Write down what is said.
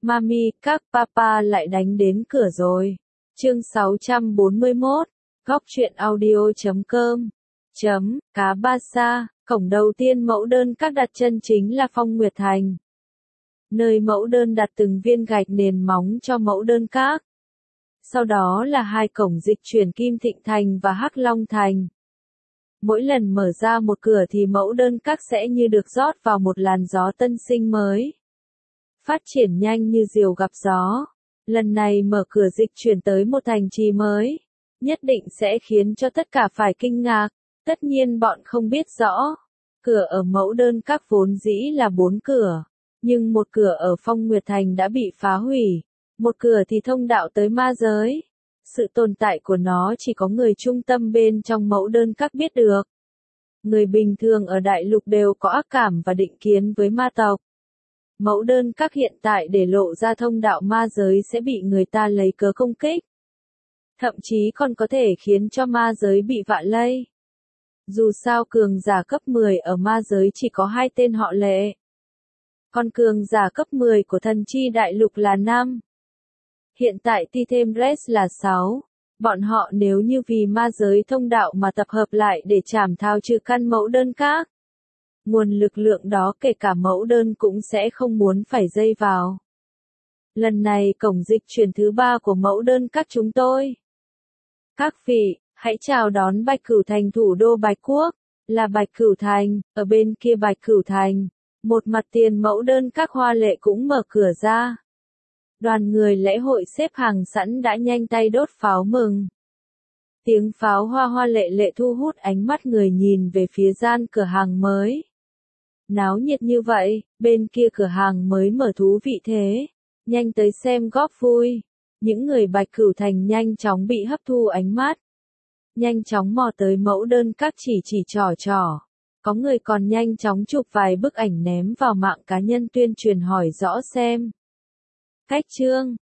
Mami, các papa lại đánh đến cửa rồi. Chương 641, góc truyện audio.com. Cá Ba Sa, cổng đầu tiên mẫu đơn các đặt chân chính là Phong Nguyệt Thành. Nơi mẫu đơn đặt từng viên gạch nền móng cho mẫu đơn các. Sau đó là hai cổng dịch chuyển Kim Thịnh Thành và Hắc Long Thành. Mỗi lần mở ra một cửa thì mẫu đơn các sẽ như được rót vào một làn gió tân sinh mới. Phát triển nhanh như diều gặp gió. Lần này mở cửa dịch chuyển tới một thành trì mới, nhất định sẽ khiến cho tất cả phải kinh ngạc. Tất nhiên bọn không biết rõ. Cửa ở mẫu đơn các vốn dĩ là 4 cửa, nhưng một cửa ở Phong Nguyệt Thành đã bị phá hủy. Một cửa thì thông đạo tới ma giới. Sự tồn tại của nó chỉ có người trung tâm bên trong mẫu đơn các biết được. Người bình thường ở đại lục đều có ác cảm và định kiến với ma tộc. Mẫu đơn các hiện tại để lộ ra thông đạo ma giới sẽ bị người ta lấy cớ công kích. Thậm chí còn có thể khiến cho ma giới bị vạ lây. Dù sao cường giả cấp 10 ở ma giới chỉ có 2 tên họ Lệ. Còn cường giả cấp 10 của thần chi đại lục là 5. Hiện tại thi thêm Res là 6. Bọn họ nếu như vì ma giới thông đạo mà tập hợp lại để trảm thao trừ căn mẫu đơn các. Nguồn lực lượng đó kể cả mẫu đơn cũng sẽ không muốn phải dây vào. Lần này cổng dịch chuyển thứ 3 của mẫu đơn các chúng tôi. Các vị, hãy chào đón Bạch Cửu Thành thủ đô Bạch Quốc, là Bạch Cửu Thành, ở bên kia Bạch Cửu Thành. Một mặt tiền mẫu đơn các hoa lệ cũng mở cửa ra. Đoàn người lễ hội xếp hàng sẵn đã nhanh tay đốt pháo mừng. Tiếng pháo hoa hoa lệ lệ thu hút ánh mắt người nhìn về phía gian cửa hàng mới. Náo nhiệt như vậy, bên kia cửa hàng mới mở thú vị thế. Nhanh tới xem góp vui. Những người Bạch Cửu Thành nhanh chóng bị hấp thu ánh mắt. Nhanh chóng mò tới mẫu đơn các chỉ trỏ. Có người còn nhanh chóng chụp vài bức ảnh ném vào mạng cá nhân tuyên truyền hỏi rõ xem. Cách chương,